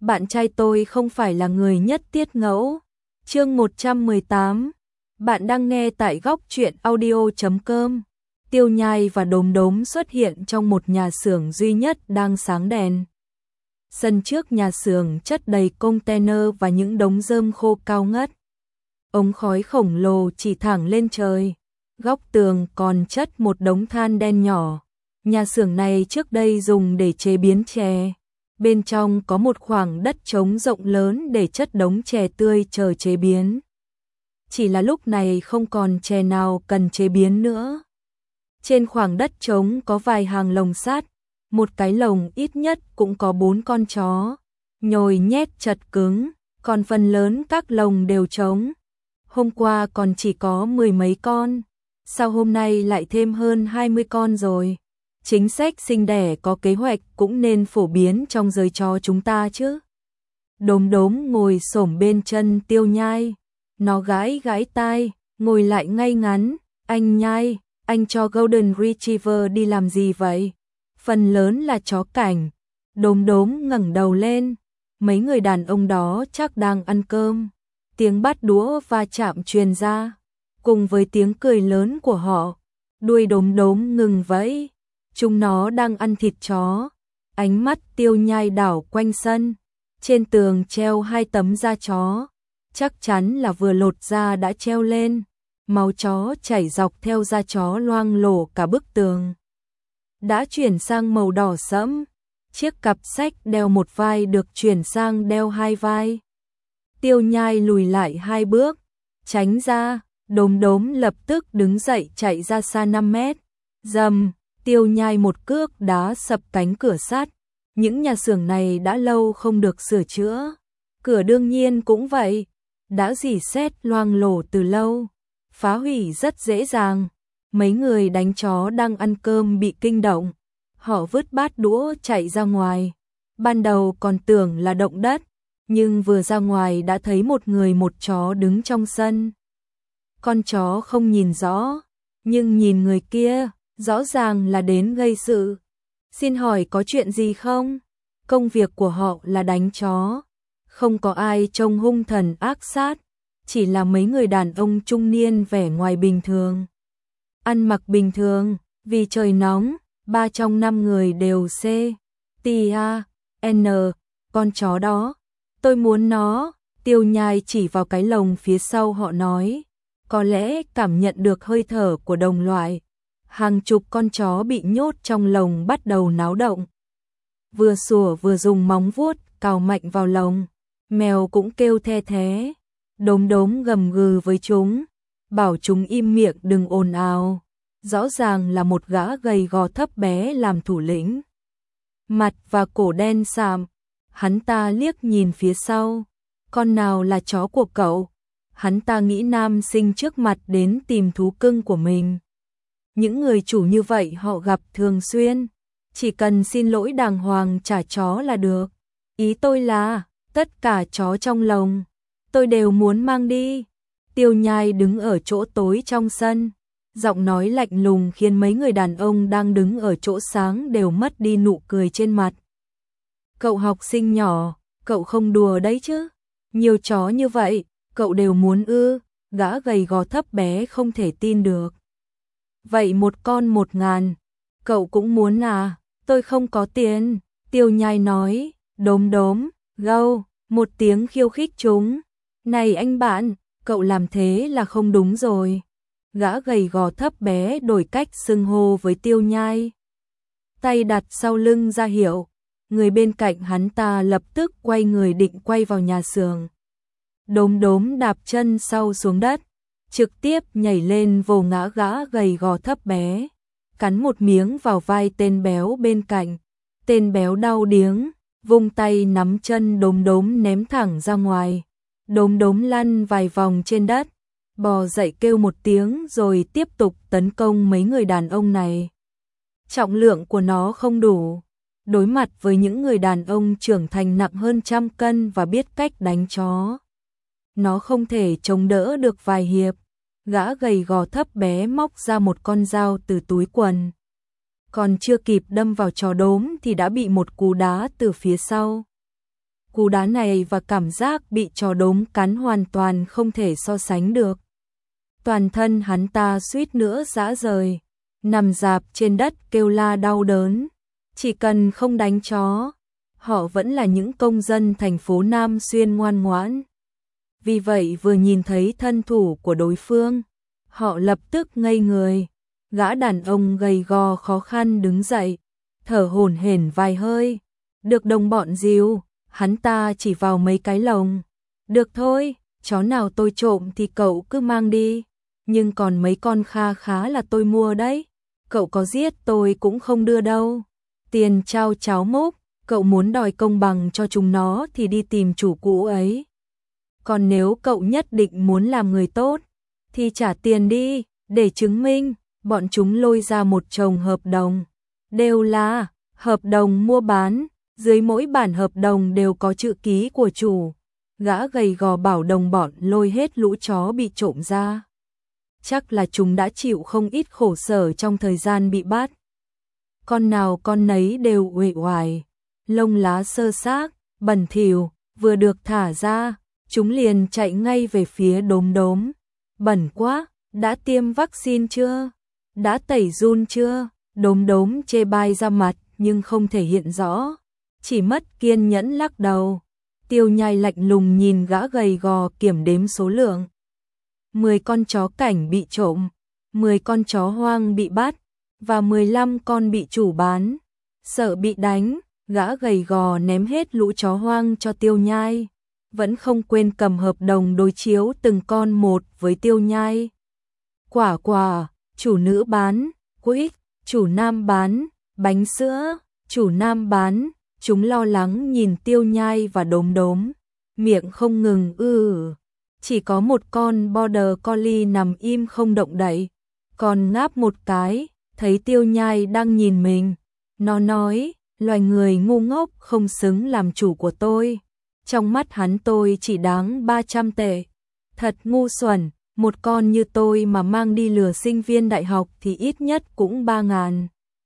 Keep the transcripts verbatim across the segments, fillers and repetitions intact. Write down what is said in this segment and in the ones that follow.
bạn trai tôi không phải là người nhất tiết ngẫu. Chương một trăm mười tám. Bạn đang nghe tại góc truyện audio chấm com. Tiêu Nhai và Đốm Đốm xuất hiện trong một nhà xưởng duy nhất đang sáng đèn. Sân trước nhà xưởng chất đầy container và những đống rơm khô cao ngất. Ống khói khổng lồ chỉ thẳng lên trời. Góc tường còn chất một đống than đen nhỏ. Nhà xưởng này trước đây dùng để chế biến chè. Bên trong có một khoảng đất trống rộng lớn để chất đống chè tươi chờ chế biến. Chỉ là lúc này không còn chè nào cần chế biến nữa. Trên khoảng đất trống có vài hàng lồng sắt, một cái lồng ít nhất cũng có bốn con chó. Nhồi nhét chật cứng, còn phần lớn các lồng đều trống. Hôm qua còn chỉ có mười mấy con, sao hôm nay lại thêm hơn hai mươi con rồi? Chính sách sinh đẻ có kế hoạch cũng nên phổ biến trong giới chó chúng ta chứ. Đốm Đốm ngồi xổm bên chân Tiêu Nhai, nó gãi gãi tai, ngồi lại ngay ngắn. Anh Nhai, anh cho Golden Retriever đi làm gì vậy? Phần lớn là chó cảnh. Đốm Đốm ngẩng đầu lên, mấy người đàn ông đó chắc đang ăn cơm. Tiếng bát đũa va chạm truyền ra, cùng với tiếng cười lớn của họ. Đuôi Đốm Đốm ngừng vẫy. Chúng nó đang ăn thịt chó. Ánh mắt Tiêu Nhai đảo quanh sân. Trên tường treo hai tấm da chó. Chắc chắn là vừa lột da đã treo lên. Máu chó chảy dọc theo da chó loang lổ cả bức tường. Đã chuyển sang màu đỏ sẫm. Chiếc cặp sách đeo một vai được chuyển sang đeo hai vai. Tiêu Nhai lùi lại hai bước, tránh ra. Đốm Đốm lập tức đứng dậy chạy ra xa năm mét. Dầm, Tiêu Nhai một cước đá sập cánh cửa sắt. Những nhà xưởng này đã lâu không được sửa chữa. Cửa đương nhiên cũng vậy, đã rỉ sét loang lổ từ lâu. Phá hủy rất dễ dàng. Mấy người đánh chó đang ăn cơm bị kinh động. Họ vứt bát đũa chạy ra ngoài. Ban đầu còn tưởng là động đất, nhưng vừa ra ngoài đã thấy một người một chó đứng trong sân. Con chó không nhìn rõ, nhưng nhìn người kia, rõ ràng là đến gây sự. Xin hỏi có chuyện gì không? Công việc của họ là đánh chó. Không có ai trông hung thần ác sát, chỉ là mấy người đàn ông trung niên vẻ ngoài bình thường. Ăn mặc bình thường, vì trời nóng, ba trong năm người đều C, T, A, N, con chó đó. Tôi muốn nó. Tiêu Nhai chỉ vào cái lồng phía sau họ nói. Có lẽ cảm nhận được hơi thở của đồng loại. Hàng chục con chó bị nhốt trong lồng bắt đầu náo động. Vừa sủa vừa dùng móng vuốt cào mạnh vào lồng. Mèo cũng kêu the thé. Đốm Đốm gầm gừ với chúng, bảo chúng im miệng đừng ồn ào. Rõ ràng là một gã gầy gò thấp bé làm thủ lĩnh. Mặt và cổ đen sạm. Hắn ta liếc nhìn phía sau. Con nào là chó của cậu? Hắn ta nghĩ nam sinh trước mặt đến tìm thú cưng của mình. Những người chủ như vậy họ gặp thường xuyên. Chỉ cần xin lỗi đàng hoàng trả chó là được. Ý tôi là, tất cả chó trong lồng, tôi đều muốn mang đi. Tiêu Nhai đứng ở chỗ tối trong sân. Giọng nói lạnh lùng khiến mấy người đàn ông đang đứng ở chỗ sáng đều mất đi nụ cười trên mặt. Cậu học sinh nhỏ, cậu không đùa đấy chứ? Nhiều chó như vậy, cậu đều muốn ư? Gã gầy gò thấp bé không thể tin được. Vậy một con một ngàn, cậu cũng muốn à? Tôi không có tiền. Tiêu Nhai nói. Đốm Đốm, gâu, một tiếng khiêu khích chúng. Này anh bạn, cậu làm thế là không đúng rồi. Gã gầy gò thấp bé đổi cách xưng hô với Tiêu Nhai. Tay đặt sau lưng ra hiệu. Người bên cạnh hắn ta lập tức quay người định quay vào nhà xưởng. Đốm Đốm đạp chân sau xuống đất, trực tiếp nhảy lên vồ ngã gã gầy gò thấp bé, cắn một miếng vào vai tên béo bên cạnh. Tên béo đau điếng, vung tay nắm chân Đốm Đốm ném thẳng ra ngoài. Đốm Đốm lăn vài vòng trên đất, bò dậy kêu một tiếng rồi tiếp tục tấn công mấy người đàn ông này. Trọng lượng của nó không đủ. Đối mặt với những người đàn ông trưởng thành nặng hơn trăm cân và biết cách đánh chó, nó không thể chống đỡ được vài hiệp. Gã gầy gò thấp bé móc ra một con dao từ túi quần. Còn chưa kịp đâm vào chó Đốm thì đã bị một cú đá từ phía sau. Cú đá này và cảm giác bị chó đốm cắn hoàn toàn không thể so sánh được. Toàn thân hắn ta suýt nữa rã rời, nằm rạp trên đất kêu la đau đớn. Chỉ cần không đánh chó, họ vẫn là những công dân thành phố Nam Xuyên ngoan ngoãn. Vì vậy vừa nhìn thấy thân thủ của đối phương, họ lập tức ngây người. Gã đàn ông gầy gò khó khăn đứng dậy, thở hổn hển vài hơi. Được đồng bọn dìu, hắn ta chỉ vào mấy cái lồng. Được thôi, chó nào tôi trộm thì cậu cứ mang đi. Nhưng còn mấy con kha khá là tôi mua đấy. Cậu có giết tôi cũng không đưa đâu. Tiền trao cháo múc, cậu muốn đòi công bằng cho chúng nó thì đi tìm chủ cũ ấy. Còn nếu cậu nhất định muốn làm người tốt, thì trả tiền đi, để chứng minh. Bọn chúng lôi ra một chồng hợp đồng. Đều là hợp đồng mua bán, dưới mỗi bản hợp đồng đều có chữ ký của chủ. Gã gầy gò bảo đồng bọn lôi hết lũ chó bị trộm ra. Chắc là chúng đã chịu không ít khổ sở trong thời gian bị bắt. Con nào con nấy đều uể oải, lông lá xơ xác, bẩn thỉu, vừa được thả ra, chúng liền chạy ngay về phía đốm đốm. Bẩn quá, đã tiêm vaccine chưa? Đã tẩy giun chưa? Đốm đốm chê bai ra mặt nhưng không thể hiện rõ, chỉ mất kiên nhẫn lắc đầu. Tiêu Nhai lạnh lùng nhìn gã gầy gò kiểm đếm số lượng. mười con chó cảnh bị trộm, mười con chó hoang bị bắt, và mười lăm con bị chủ bán. Sợ bị đánh, gã gầy gò ném hết lũ chó hoang cho Tiêu Nhai, vẫn không quên cầm hợp đồng đối chiếu từng con một với Tiêu Nhai. Quả quả, chủ nữ bán, quýt, chủ nam bán, bánh sữa, chủ nam bán. Chúng lo lắng nhìn Tiêu Nhai và đốm đốm, miệng không ngừng ư. Chỉ có một con border collie nằm im không động đậy, còn ngáp một cái, thấy Tiêu Nhai đang nhìn mình. Nó nói, loài người ngu ngốc không xứng làm chủ của tôi. Trong mắt hắn tôi chỉ đáng ba trăm tệ. Thật ngu xuẩn, một con như tôi mà mang đi lừa sinh viên đại học thì ít nhất cũng ba ngàn.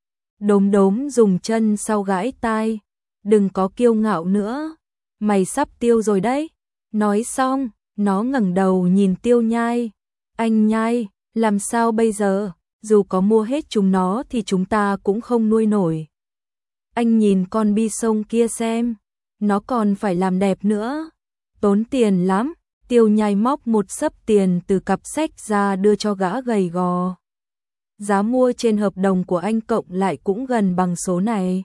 Đốm đốm dùng chân sau gãi tai. Đừng có kiêu ngạo nữa, mày sắp tiêu rồi đấy. Nói xong, nó ngẩng đầu nhìn Tiêu Nhai. Anh Nhai, làm sao bây giờ? Dù có mua hết chúng nó thì chúng ta cũng không nuôi nổi. Anh nhìn con bi sông kia xem, nó còn phải làm đẹp nữa. Tốn tiền lắm. Tiêu Nhai móc một xấp tiền từ cặp sách ra đưa cho gã gầy gò. Giá mua trên hợp đồng của anh cộng lại cũng gần bằng số này.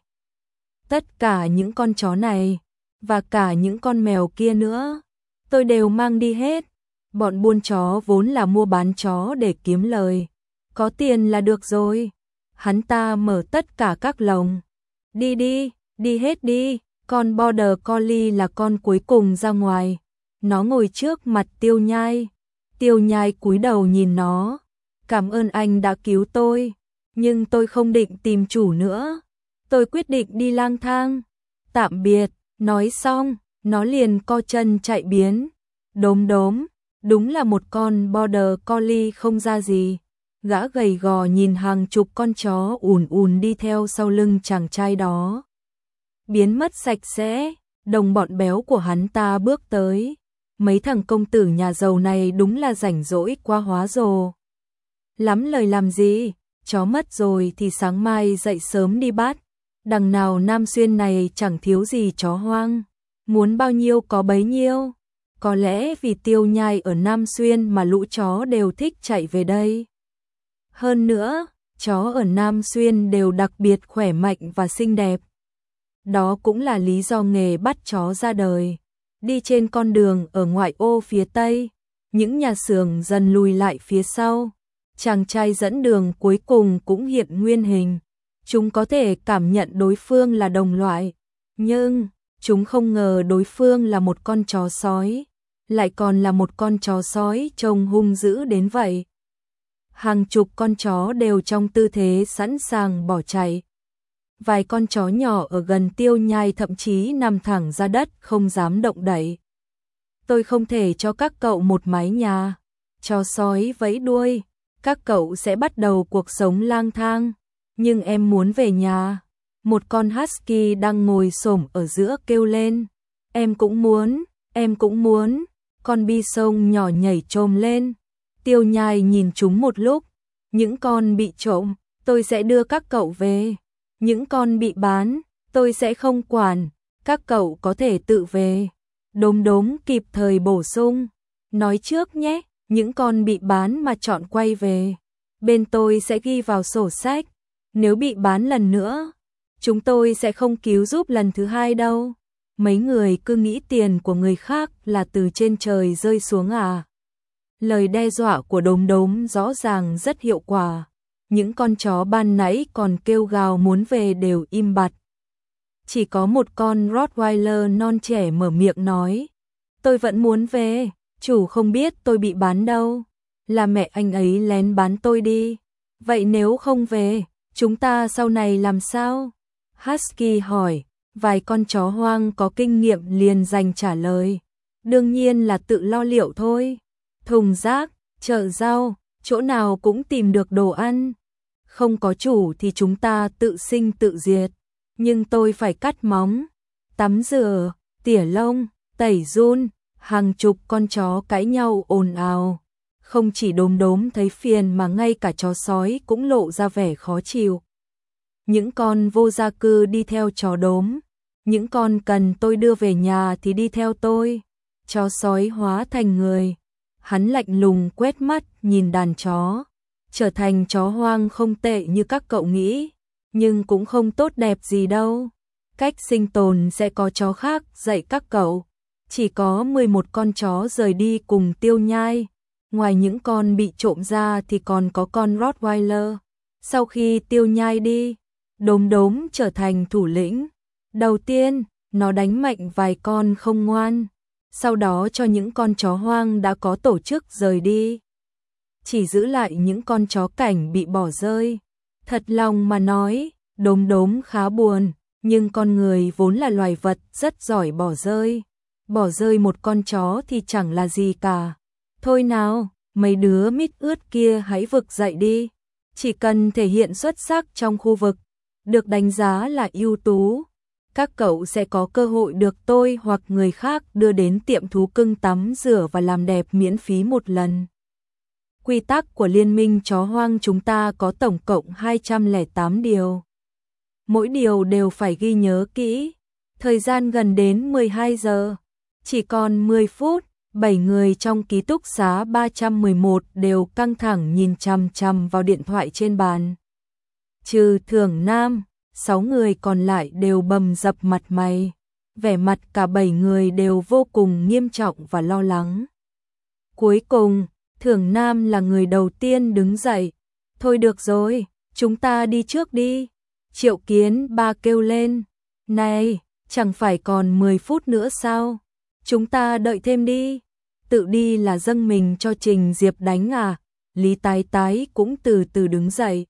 Tất cả những con chó này, và cả những con mèo kia nữa, tôi đều mang đi hết. Bọn buôn chó vốn là mua bán chó để kiếm lời. Có tiền là được rồi. Hắn ta mở tất cả các lồng. Đi đi, đi hết đi. Con border collie là con cuối cùng ra ngoài. Nó ngồi trước mặt Tiêu Nhai. Tiêu Nhai cúi đầu nhìn nó. Cảm ơn anh đã cứu tôi, nhưng tôi không định tìm chủ nữa. Tôi quyết định đi lang thang. Tạm biệt. Nói xong, nó liền co chân chạy biến. Đốm đốm, đúng là một con border collie không ra gì. Gã gầy gò nhìn hàng chục con chó ùn ùn đi theo sau lưng chàng trai đó. Biến mất sạch sẽ, đồng bọn béo của hắn ta bước tới. Mấy thằng công tử nhà giàu này đúng là rảnh rỗi quá hóa rồ. Lắm lời làm gì, chó mất rồi thì sáng mai dậy sớm đi bắt. Đằng nào Nam Xuyên này chẳng thiếu gì chó hoang, muốn bao nhiêu có bấy nhiêu. Có lẽ vì Tiêu Nhai ở Nam Xuyên mà lũ chó đều thích chạy về đây. Hơn nữa, chó ở Nam Xuyên đều đặc biệt khỏe mạnh và xinh đẹp. Đó cũng là lý do nghề bắt chó ra đời. Đi trên con đường ở ngoại ô phía Tây, những nhà xưởng dần lùi lại phía sau. Chàng trai dẫn đường cuối cùng cũng hiện nguyên hình. Chúng có thể cảm nhận đối phương là đồng loại, nhưng chúng không ngờ đối phương là một con chó sói, lại còn là một con chó sói trông hung dữ đến vậy. Hàng chục con chó đều trong tư thế sẵn sàng bỏ chạy. Vài con chó nhỏ ở gần Tiêu Nhai thậm chí nằm thẳng ra đất không dám động đậy. Tôi không thể cho các cậu một mái nhà. Chó sói vẫy đuôi, các cậu sẽ bắt đầu cuộc sống lang thang. Nhưng em muốn về nhà. Một con husky đang ngồi xổm ở giữa kêu lên. Em cũng muốn, em cũng muốn. Con bi sông nhỏ nhảy chồm lên. Tiêu Nhai nhìn chúng một lúc. Những con bị trộm, tôi sẽ đưa các cậu về. Những con bị bán, tôi sẽ không quản. Các cậu có thể tự về. Đốm Đốm kịp thời bổ sung. Nói trước nhé, những con bị bán mà chọn quay về. Bên tôi sẽ ghi vào sổ sách. Nếu bị bán lần nữa, chúng tôi sẽ không cứu giúp lần thứ hai đâu. Mấy người cứ nghĩ tiền của người khác là từ trên trời rơi xuống à. Lời đe dọa của Đốm Đốm rõ ràng rất hiệu quả. Những con chó ban nãy còn kêu gào muốn về đều im bặt. Chỉ có một con Rottweiler non trẻ mở miệng nói. Tôi vẫn muốn về, chủ không biết tôi bị bán đâu. Là mẹ anh ấy lén bán tôi đi. Vậy nếu không về, chúng ta sau này làm sao? Husky hỏi, vài con chó hoang có kinh nghiệm liền dành trả lời. Đương nhiên là tự lo liệu thôi. Thùng rác, chợ rau, chỗ nào cũng tìm được đồ ăn. Không có chủ thì chúng ta tự sinh tự diệt. Nhưng tôi phải cắt móng, tắm rửa, tỉa lông, tẩy giun. Hàng chục con chó cãi nhau ồn ào. Không chỉ Đốm Đốm thấy phiền mà ngay cả chó sói cũng lộ ra vẻ khó chịu. Những con vô gia cư đi theo chó Đốm. Những con cần tôi đưa về nhà thì đi theo tôi. Chó sói hóa thành người. Hắn lạnh lùng quét mắt nhìn đàn chó. Trở thành chó hoang không tệ như các cậu nghĩ. Nhưng cũng không tốt đẹp gì đâu. Cách sinh tồn sẽ có chó khác dạy các cậu. Chỉ có mười một con chó rời đi cùng Tiêu Nhai. Ngoài những con bị trộm ra thì còn có con Rottweiler. Sau khi Tiêu Nhai đi, Đốm Đốm trở thành thủ lĩnh. Đầu tiên, nó đánh mạnh vài con không ngoan. Sau đó cho những con chó hoang đã có tổ chức rời đi. Chỉ giữ lại những con chó cảnh bị bỏ rơi. Thật lòng mà nói, Đốm Đốm khá buồn. Nhưng con người vốn là loài vật rất giỏi bỏ rơi. Bỏ rơi một con chó thì chẳng là gì cả. Thôi nào, mấy đứa mít ướt kia hãy vực dậy đi. Chỉ cần thể hiện xuất sắc trong khu vực, được đánh giá là ưu tú, các cậu sẽ có cơ hội được tôi hoặc người khác đưa đến tiệm thú cưng tắm rửa và làm đẹp miễn phí một lần. Quy tắc của Liên minh chó hoang chúng ta có tổng cộng hai trăm lẻ tám điều. Mỗi điều đều phải ghi nhớ kỹ. Thời gian gần đến mười hai giờ. Chỉ còn mười phút, bảy người trong ký túc xá ba trăm mười một đều căng thẳng nhìn chằm chằm vào điện thoại trên bàn. Trừ Thưởng Nam, sáu người còn lại đều bầm dập mặt mày. Vẻ mặt cả bảy người đều vô cùng nghiêm trọng và lo lắng. Cuối cùng, Thưởng Nam là người đầu tiên đứng dậy. Thôi được rồi, chúng ta đi trước đi. Triệu Kiến Ba kêu lên. Này, chẳng phải còn mười phút nữa sao? Chúng ta đợi thêm đi. Tự đi là dâng mình cho Trình Diệp đánh à? Lý Tái Tái cũng từ từ đứng dậy.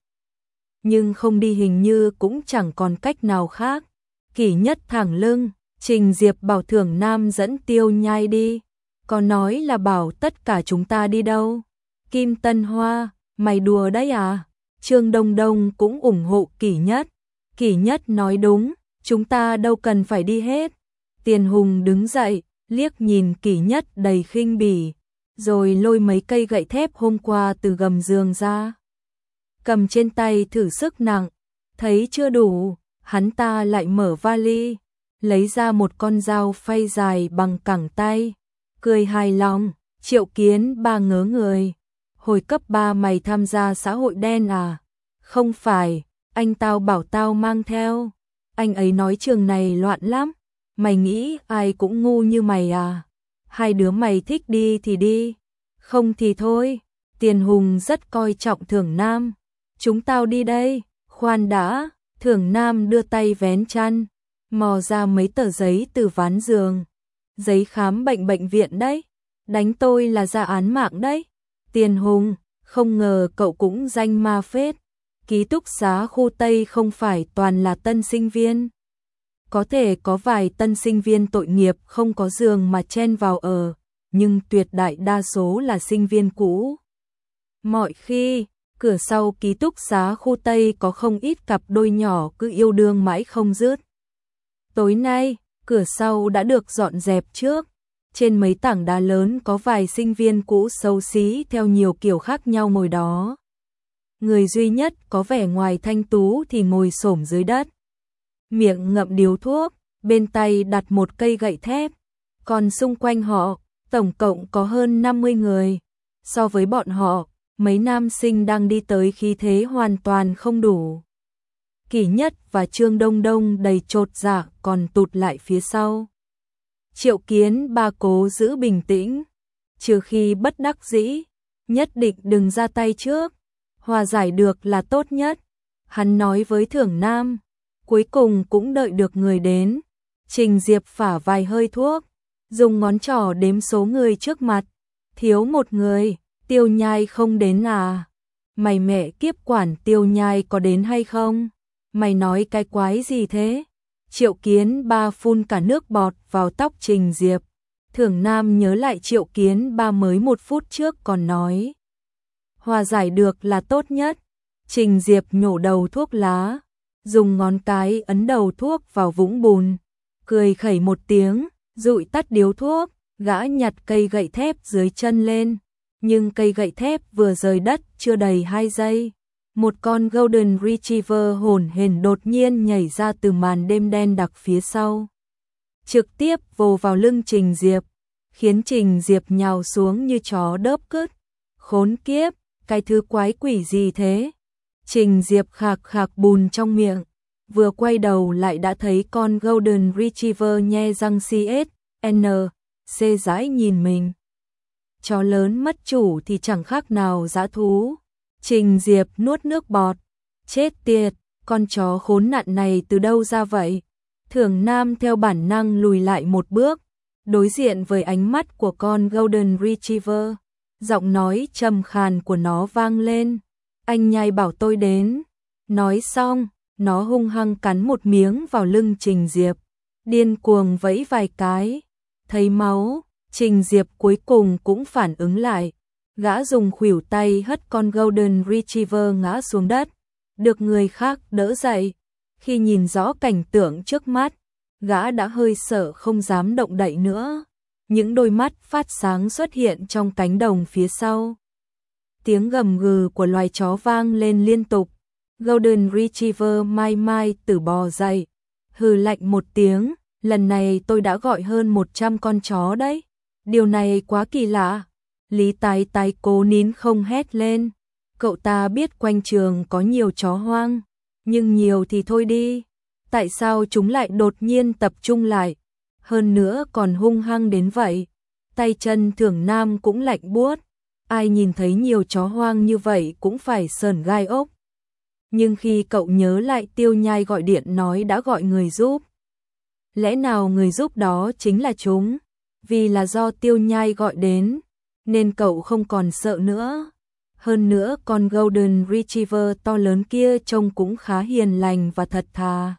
Nhưng không đi hình như cũng chẳng còn cách nào khác. Kỷ Nhất thẳng lưng, Trình Diệp bảo Thưởng Nam dẫn Tiêu Nhai đi. Có nói là bảo tất cả chúng ta đi đâu? Kim Tân Hoa, mày đùa đấy à? Trương Đông Đông cũng ủng hộ Kỷ Nhất. Kỷ Nhất nói đúng, chúng ta đâu cần phải đi hết. Tiền Hùng đứng dậy, liếc nhìn Kỷ Nhất đầy khinh bỉ, rồi lôi mấy cây gậy thép hôm qua từ gầm giường ra. Cầm trên tay thử sức nặng, thấy chưa đủ, hắn ta lại mở vali, lấy ra một con dao phay dài bằng cẳng tay, cười hài lòng. Triệu Kiến Ba ngớ người. Hồi cấp ba mày tham gia xã hội đen à? Không phải, anh tao bảo tao mang theo. Anh ấy nói trường này loạn lắm. Mày nghĩ ai cũng ngu như mày à? Hai đứa mày thích đi thì đi, không thì thôi. Tiền Hùng rất coi trọng Thưởng Nam. Chúng tao đi đây. Khoan đã. Thưởng Nam đưa tay vén chăn, mò ra mấy tờ giấy từ ván giường. Giấy khám bệnh bệnh viện đấy. Đánh tôi là ra án mạng đấy. Tiền Hùng, không ngờ cậu cũng danh ma phết. Ký túc xá khu Tây không phải toàn là tân sinh viên. Có thể có vài tân sinh viên tội nghiệp không có giường mà chen vào ở, nhưng tuyệt đại đa số là sinh viên cũ. Mọi khi, cửa sau ký túc xá khu Tây có không ít cặp đôi nhỏ cứ yêu đương mãi không dứt. Tối nay, cửa sau đã được dọn dẹp trước. Trên mấy tảng đá lớn có vài sinh viên cũ xấu xí theo nhiều kiểu khác nhau ngồi đó. Người duy nhất có vẻ ngoài thanh tú thì ngồi xổm dưới đất. Miệng ngậm điếu thuốc, bên tay đặt một cây gậy thép. Còn xung quanh họ, tổng cộng có hơn năm mươi người. So với bọn họ, mấy nam sinh đang đi tới khí thế hoàn toàn không đủ. Kỷ Nhất và Trương Đông Đông đầy chột dạ còn tụt lại phía sau. Triệu Kiến Ba cố giữ bình tĩnh, trừ khi bất đắc dĩ, nhất định đừng ra tay trước, hòa giải được là tốt nhất. Hắn nói với Thưởng Nam, cuối cùng cũng đợi được người đến. Trình Diệp phả vài hơi thuốc, dùng ngón trỏ đếm số người trước mặt, thiếu một người, Tiêu Nhai không đến à? Mày mẹ kiếp quản Tiêu Nhai có đến hay không? Mày nói cái quái gì thế? Triệu Kiến Ba phun cả nước bọt vào tóc Trình Diệp. Thưởng Nam nhớ lại Triệu Kiến Ba mới một phút trước còn nói. Hòa giải được là tốt nhất. Trình Diệp nhổ đầu thuốc lá, dùng ngón cái ấn đầu thuốc vào vũng bùn, cười khẩy một tiếng, dụi tắt điếu thuốc, gã nhặt cây gậy thép dưới chân lên. Nhưng cây gậy thép vừa rời đất chưa đầy hai giây. Một con Golden Retriever hổn hển đột nhiên nhảy ra từ màn đêm đen đặc phía sau. Trực tiếp vồ vào lưng Trình Diệp, khiến Trình Diệp nhào xuống như chó đớp cứt. Khốn kiếp, cái thứ quái quỷ gì thế? Trình Diệp khạc khạc bùn trong miệng, vừa quay đầu lại đã thấy con Golden Retriever nhe răng xê ét en xê dãi nhìn mình. Chó lớn mất chủ thì chẳng khác nào dã thú. Trình Diệp nuốt nước bọt. Chết tiệt, con chó khốn nạn này từ đâu ra vậy? Thưởng Nam theo bản năng lùi lại một bước, đối diện với ánh mắt của con Golden Retriever. Giọng nói trầm khàn của nó vang lên. Anh Nhai bảo tôi đến. Nói xong, nó hung hăng cắn một miếng vào lưng Trình Diệp. Điên cuồng vẫy vài cái. Thấy máu, Trình Diệp cuối cùng cũng phản ứng lại. Gã dùng khuỷu tay hất con Golden Retriever ngã xuống đất, được người khác đỡ dậy. Khi nhìn rõ cảnh tượng trước mắt, gã đã hơi sợ không dám động đậy nữa. Những đôi mắt phát sáng xuất hiện trong cánh đồng phía sau. Tiếng gầm gừ của loài chó vang lên liên tục. Golden Retriever mai mai từ bò dậy, hừ lạnh một tiếng, lần này tôi đã gọi hơn một trăm con chó đấy. Điều này quá kỳ lạ. Lý Tái Tái cố nín không hét lên. Cậu ta biết quanh trường có nhiều chó hoang, nhưng nhiều thì thôi đi. Tại sao chúng lại đột nhiên tập trung lại? Hơn nữa còn hung hăng đến vậy. Tay chân Thưởng Nam cũng lạnh buốt. Ai nhìn thấy nhiều chó hoang như vậy cũng phải sởn gai ốc. Nhưng khi cậu nhớ lại Tiêu Nhai gọi điện nói đã gọi người giúp. Lẽ nào người giúp đó chính là chúng? Vì là do Tiêu Nhai gọi đến, nên cậu không còn sợ nữa. Hơn nữa con Golden Retriever to lớn kia trông cũng khá hiền lành và thật thà.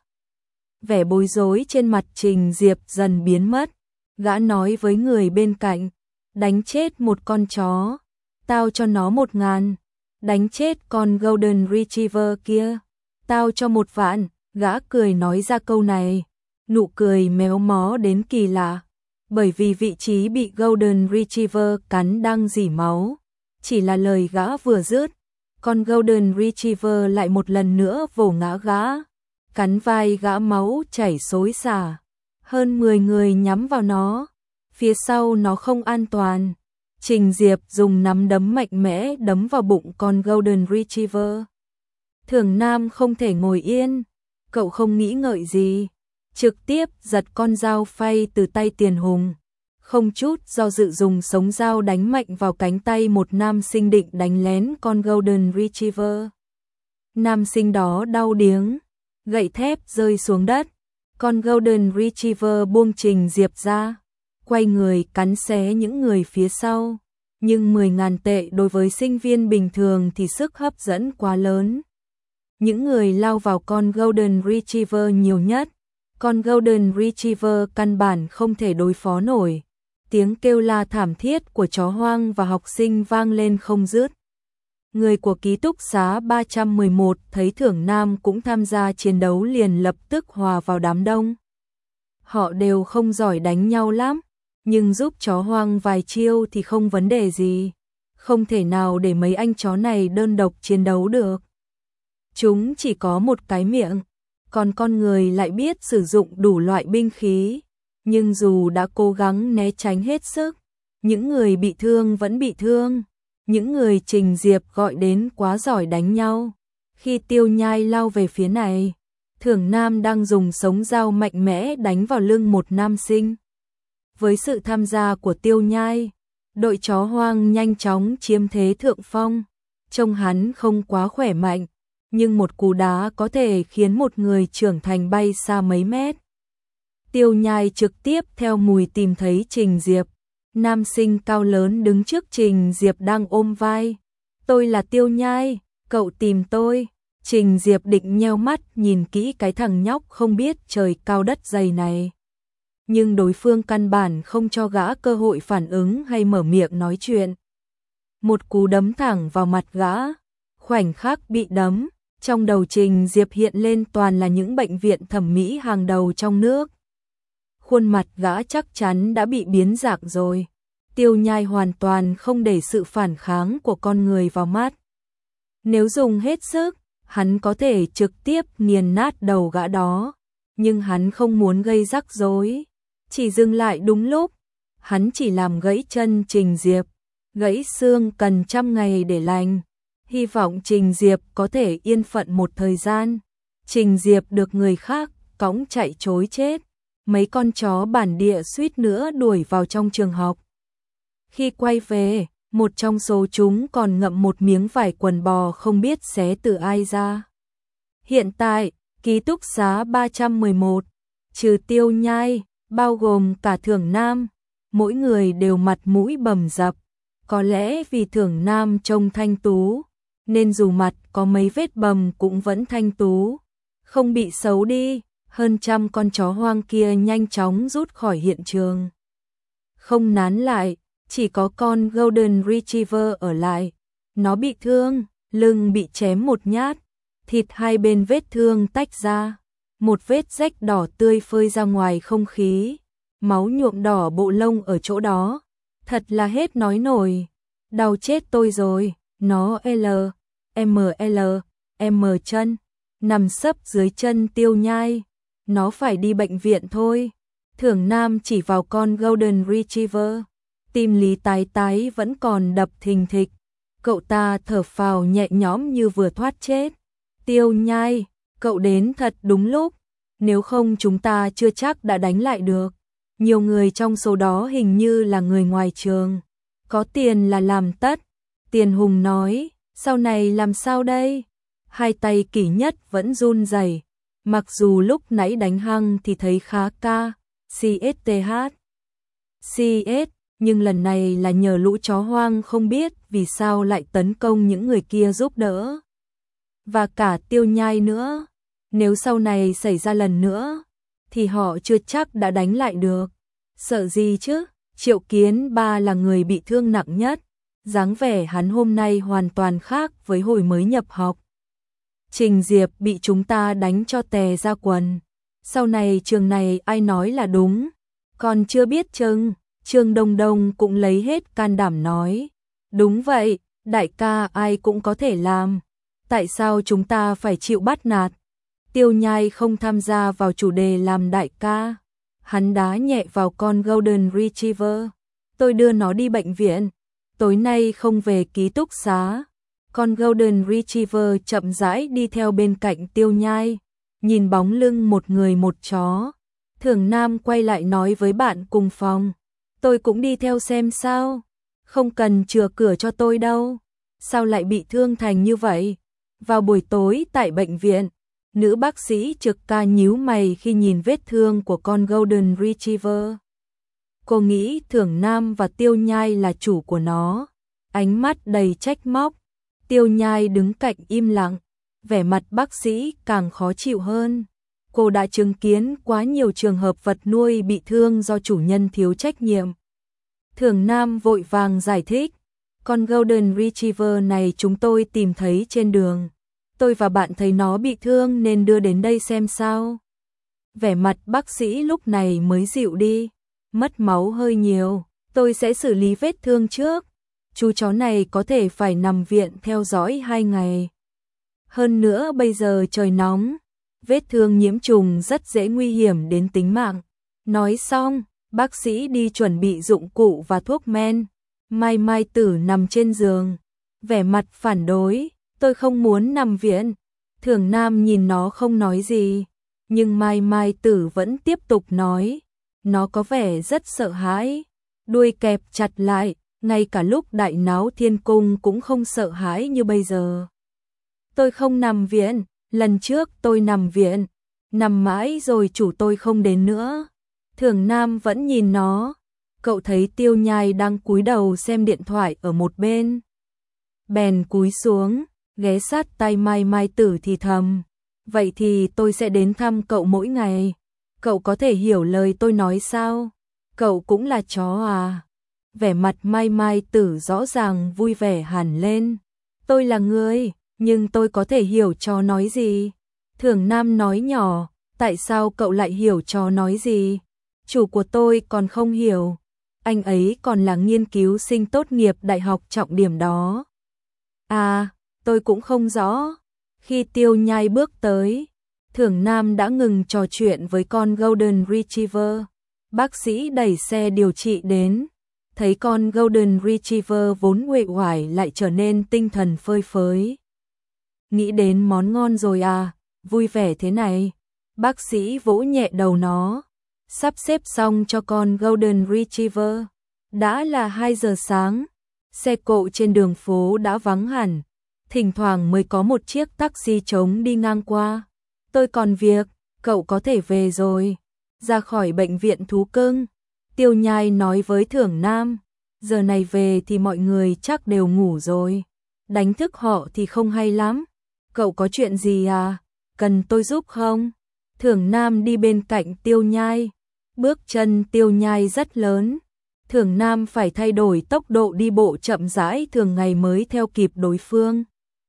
Vẻ bối rối trên mặt Trình Diệp dần biến mất. Gã nói với người bên cạnh, đánh chết một con chó, tao cho nó một ngàn. Đánh chết con Golden Retriever kia, tao cho một vạn. Gã cười nói ra câu này, nụ cười méo mó đến kỳ lạ. Bởi vì vị trí bị Golden Retriever cắn đang rỉ máu. Chỉ là lời gã vừa dứt, con Golden Retriever lại một lần nữa vồ ngã gã, cắn vai gã, máu chảy xối xả. Hơn mười người nhắm vào nó, phía sau nó không an toàn. Trình Diệp dùng nắm đấm mạnh mẽ đấm vào bụng con Golden Retriever. Thưởng Nam không thể ngồi yên, cậu không nghĩ ngợi gì, trực tiếp giật con dao phay từ tay Tiền Hùng. Không chút do dự dùng sống dao đánh mạnh vào cánh tay một nam sinh định đánh lén con Golden Retriever. Nam sinh đó đau điếng, gậy thép rơi xuống đất. Con Golden Retriever buông Trình Diệp ra, quay người cắn xé những người phía sau. Nhưng mười ngàn tệ đối với sinh viên bình thường thì sức hấp dẫn quá lớn. Những người lao vào con Golden Retriever nhiều nhất. Con Golden Retriever căn bản không thể đối phó nổi. Tiếng kêu la thảm thiết của chó hoang và học sinh vang lên không dứt. Người của ký túc xá ba trăm mười một thấy Thưởng Nam cũng tham gia chiến đấu liền lập tức hòa vào đám đông. Họ đều không giỏi đánh nhau lắm, nhưng giúp chó hoang vài chiêu thì không vấn đề gì. Không thể nào để mấy anh chó này đơn độc chiến đấu được. Chúng chỉ có một cái miệng, còn con người lại biết sử dụng đủ loại binh khí. Nhưng dù đã cố gắng né tránh hết sức, những người bị thương vẫn bị thương. Những người Trình Diệp gọi đến quá giỏi đánh nhau. Khi Tiêu Nhai lao về phía này, Thưởng Nam đang dùng sống dao mạnh mẽ đánh vào lưng một nam sinh. Với sự tham gia của Tiêu Nhai, đội chó hoang nhanh chóng chiếm thế thượng phong. Trông hắn không quá khỏe mạnh, nhưng một cú đá có thể khiến một người trưởng thành bay xa mấy mét. Tiêu Nhai trực tiếp theo mùi tìm thấy Trình Diệp. Nam sinh cao lớn đứng trước Trình Diệp đang ôm vai. Tôi là Tiêu Nhai, cậu tìm tôi. Trình Diệp định nheo mắt nhìn kỹ cái thằng nhóc không biết trời cao đất dày này. Nhưng đối phương căn bản không cho gã cơ hội phản ứng hay mở miệng nói chuyện. Một cú đấm thẳng vào mặt gã. Khoảnh khắc bị đấm, trong đầu Trình Diệp hiện lên toàn là những bệnh viện thẩm mỹ hàng đầu trong nước. Khuôn mặt gã chắc chắn đã bị biến dạng rồi. Tiêu Nhai hoàn toàn không để sự phản kháng của con người vào mắt. Nếu dùng hết sức, hắn có thể trực tiếp nghiền nát đầu gã đó. Nhưng hắn không muốn gây rắc rối. Chỉ dừng lại đúng lúc. Hắn chỉ làm gãy chân Trình Diệp. Gãy xương cần trăm ngày để lành. Hy vọng Trình Diệp có thể yên phận một thời gian. Trình Diệp được người khác cõng chạy trối chết. Mấy con chó bản địa suýt nữa đuổi vào trong trường học. Khi quay về, một trong số chúng còn ngậm một miếng vải quần bò không biết xé từ ai ra. Hiện tại, ký túc xá ba trăm mười một, trừ Tiêu Nhai, bao gồm cả Thưởng Nam, mỗi người đều mặt mũi bầm dập. Có lẽ vì Thưởng Nam trông thanh tú, nên dù mặt có mấy vết bầm cũng vẫn thanh tú, không bị xấu đi. Hơn trăm con chó hoang kia nhanh chóng rút khỏi hiện trường. Không nán lại, chỉ có con Golden Retriever ở lại. Nó bị thương, lưng bị chém một nhát, thịt hai bên vết thương tách ra. Một vết rách đỏ tươi phơi ra ngoài không khí, máu nhuộm đỏ bộ lông ở chỗ đó. Thật là hết nói nổi, đau chết tôi rồi. Nó L, M L, M chân, nằm sấp dưới chân Tiêu Nhai. Nó phải đi bệnh viện thôi. Thưởng Nam chỉ vào con Golden Retriever. Tim Lý Tái Tái vẫn còn đập thình thịch. Cậu ta thở phào nhẹ nhõm như vừa thoát chết. Tiêu Nhai, cậu đến thật đúng lúc. Nếu không chúng ta chưa chắc đã đánh lại được. Nhiều người trong số đó hình như là người ngoài trường. Có tiền là làm tất. Tiền Hùng nói, sau này làm sao đây? Hai tay Kỷ Nhất vẫn run rẩy. Mặc dù lúc nãy đánh hăng thì thấy khá ca, xê ét tê hát, xê ét, nhưng lần này là nhờ lũ chó hoang không biết vì sao lại tấn công những người kia giúp đỡ. Và cả Tiêu Nhai nữa, nếu sau này xảy ra lần nữa, thì họ chưa chắc đã đánh lại được. Sợ gì chứ, Triệu Kiến Ba là người bị thương nặng nhất, dáng vẻ hắn hôm nay hoàn toàn khác với hồi mới nhập học. Trình Diệp bị chúng ta đánh cho tè ra quần. Sau này trường này ai nói là đúng, còn chưa biết chừng. Trương Đông Đông cũng lấy hết can đảm nói. Đúng vậy, đại ca ai cũng có thể làm. Tại sao chúng ta phải chịu bắt nạt? Tiêu Nhai không tham gia vào chủ đề làm đại ca. Hắn đá nhẹ vào con Golden Retriever. Tôi đưa nó đi bệnh viện. Tối nay không về ký túc xá. Con Golden Retriever chậm rãi đi theo bên cạnh Tiêu Nhai, nhìn bóng lưng một người một chó. Thưởng Nam quay lại nói với bạn cùng phòng, tôi cũng đi theo xem sao. Không cần chừa cửa cho tôi đâu. Sao lại bị thương thành như vậy? Vào buổi tối tại bệnh viện, nữ bác sĩ trực ca nhíu mày khi nhìn vết thương của con Golden Retriever. Cô nghĩ Thưởng Nam và Tiêu Nhai là chủ của nó. Ánh mắt đầy trách móc. Tiêu Nhai đứng cạnh im lặng, vẻ mặt bác sĩ càng khó chịu hơn. Cô đã chứng kiến quá nhiều trường hợp vật nuôi bị thương do chủ nhân thiếu trách nhiệm. Thưởng Nam vội vàng giải thích, con Golden Retriever này chúng tôi tìm thấy trên đường. Tôi và bạn thấy nó bị thương nên đưa đến đây xem sao. Vẻ mặt bác sĩ lúc này mới dịu đi. Mất máu hơi nhiều, tôi sẽ xử lý vết thương trước. Chú chó này có thể phải nằm viện theo dõi hai ngày. Hơn nữa bây giờ trời nóng, vết thương nhiễm trùng rất dễ nguy hiểm đến tính mạng. Nói xong, bác sĩ đi chuẩn bị dụng cụ và thuốc men. Mai Mai Tử nằm trên giường, vẻ mặt phản đối, tôi không muốn nằm viện. Thường Nam nhìn nó không nói gì, nhưng Mai Mai Tử vẫn tiếp tục nói. Nó có vẻ rất sợ hãi, đuôi kẹp chặt lại, ngay cả lúc đại náo thiên cung cũng không sợ hãi như bây giờ. Tôi không nằm viện, lần trước tôi nằm viện, nằm mãi rồi chủ tôi không đến nữa. Thường Nam vẫn nhìn nó, cậu thấy Tiêu Nhai đang cúi đầu xem điện thoại ở một bên. Bèn cúi xuống, ghé sát tay Mai Mai Tử thì thầm. Vậy thì tôi sẽ đến thăm cậu mỗi ngày. Cậu có thể hiểu lời tôi nói sao? Cậu cũng là chó à? Vẻ mặt Mai Mai Tử rõ ràng vui vẻ hẳn lên. Tôi là người, nhưng tôi có thể hiểu chó nói gì? Thường Nam nói nhỏ, tại sao cậu lại hiểu chó nói gì? Chủ của tôi còn không hiểu. Anh ấy còn là nghiên cứu sinh tốt nghiệp đại học trọng điểm đó. À, tôi cũng không rõ. Khi Tiêu Nhai bước tới, Thường Nam đã ngừng trò chuyện với con Golden Retriever. Bác sĩ đẩy xe điều trị đến, thấy con Golden Retriever vốn uể oải lại trở nên tinh thần phơi phới. Nghĩ đến món ngon rồi à, vui vẻ thế này. Bác sĩ vỗ nhẹ đầu nó, sắp xếp xong cho con Golden Retriever. Đã là hai giờ sáng, xe cộ trên đường phố đã vắng hẳn, thỉnh thoảng mới có một chiếc taxi trống đi ngang qua. Tôi còn việc, cậu có thể về rồi. Ra khỏi bệnh viện thú cưng, Tiêu Nhai nói với Thường Nam, giờ này về thì mọi người chắc đều ngủ rồi. Đánh thức họ thì không hay lắm. Cậu có chuyện gì à? Cần tôi giúp không? Thường Nam đi bên cạnh Tiêu Nhai. Bước chân Tiêu Nhai rất lớn. Thường Nam phải thay đổi tốc độ đi bộ chậm rãi thường ngày mới theo kịp đối phương.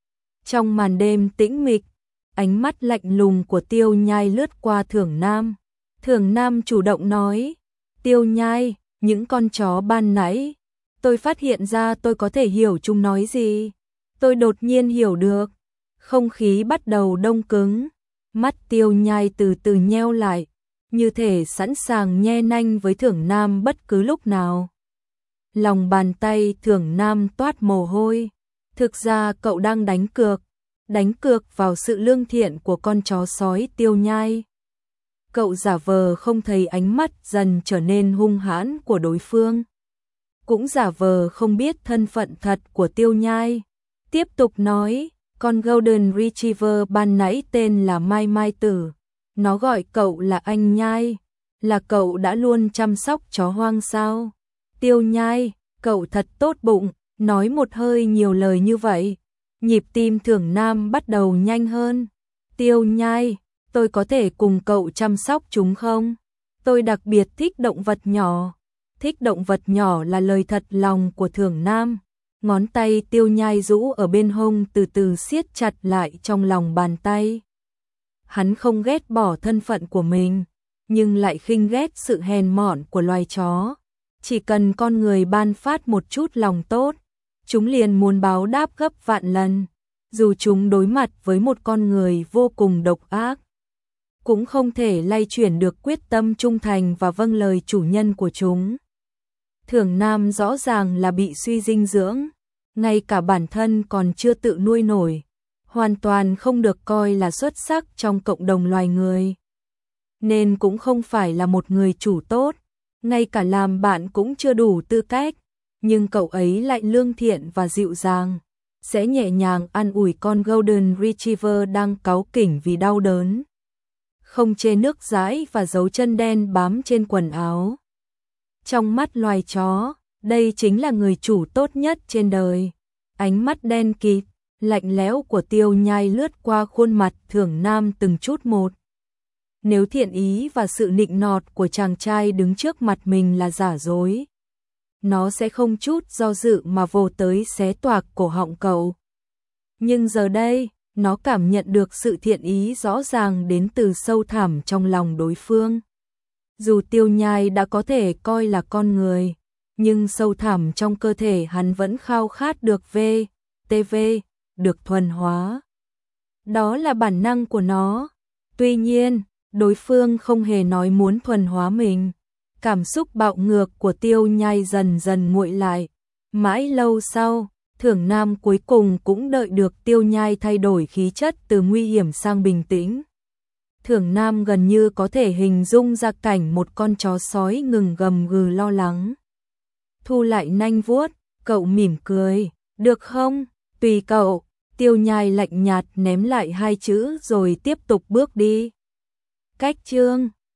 Trong màn đêm tĩnh mịch, ánh mắt lạnh lùng của Tiêu Nhai lướt qua Thường Nam. Thường Nam chủ động nói, Tiêu Nhai, những con chó ban nãy, tôi phát hiện ra tôi có thể hiểu chúng nói gì. Tôi đột nhiên hiểu được. Không khí bắt đầu đông cứng. Mắt Tiêu Nhai từ từ nheo lại, như thể sẵn sàng nhe nanh với Thường Nam bất cứ lúc nào. Lòng bàn tay Thường Nam toát mồ hôi. Thực ra cậu đang đánh cược, đánh cược vào sự lương thiện của con chó sói Tiêu Nhai. Cậu giả vờ không thấy ánh mắt dần trở nên hung hãn của đối phương, cũng giả vờ không biết thân phận thật của Tiêu Nhai. Tiếp tục nói, con Golden Retriever ban nãy tên là Mai Mai Tử. Nó gọi cậu là anh Nhai, là cậu đã luôn chăm sóc chó hoang sao? Tiêu Nhai, cậu thật tốt bụng, nói một hơi nhiều lời như vậy. Nhịp tim Thường Nam bắt đầu nhanh hơn. Tiêu Nhai, tôi có thể cùng cậu chăm sóc chúng không? Tôi đặc biệt thích động vật nhỏ. Thích động vật nhỏ là lời thật lòng của Thường Nam. Ngón tay Tiêu Nhai rũ ở bên hông từ từ siết chặt lại trong lòng bàn tay. Hắn không ghét bỏ thân phận của mình, nhưng lại khinh ghét sự hèn mọn của loài chó. Chỉ cần con người ban phát một chút lòng tốt, chúng liền muốn báo đáp gấp vạn lần. Dù chúng đối mặt với một con người vô cùng độc ác, cũng không thể lay chuyển được quyết tâm trung thành và vâng lời chủ nhân của chúng. Thường Nam rõ ràng là bị suy dinh dưỡng, ngay cả bản thân còn chưa tự nuôi nổi, hoàn toàn không được coi là xuất sắc trong cộng đồng loài người. Nên cũng không phải là một người chủ tốt, ngay cả làm bạn cũng chưa đủ tư cách, nhưng cậu ấy lại lương thiện và dịu dàng, sẽ nhẹ nhàng an ủi con Golden Retriever đang cáu kỉnh vì đau đớn. Không chê nước dãi và dấu chân đen bám trên quần áo. Trong mắt loài chó, đây chính là người chủ tốt nhất trên đời. Ánh mắt đen kịt, lạnh lẽo của Tiêu Nhai lướt qua khuôn mặt Thường Nam từng chút một. Nếu thiện ý và sự nịnh nọt của chàng trai đứng trước mặt mình là giả dối, nó sẽ không chút do dự mà vồ tới xé toạc cổ họng cậu. Nhưng giờ đây, nó cảm nhận được sự thiện ý rõ ràng đến từ sâu thẳm trong lòng đối phương. Dù Tiêu Nhai đã có thể coi là con người, nhưng sâu thẳm trong cơ thể hắn vẫn khao khát được V, tê vê, được thuần hóa. Đó là bản năng của nó. Tuy nhiên, đối phương không hề nói muốn thuần hóa mình. Cảm xúc bạo ngược của Tiêu Nhai dần dần nguội lại. Mãi lâu sau, Thưởng Nam cuối cùng cũng đợi được Tiêu Nhai thay đổi khí chất từ nguy hiểm sang bình tĩnh. Thưởng Nam gần như có thể hình dung ra cảnh một con chó sói ngừng gầm gừ lo lắng. Thu lại nanh vuốt, cậu mỉm cười, được không? Tùy cậu. Tiêu Nhai lạnh nhạt ném lại hai chữ rồi tiếp tục bước đi. Cách chương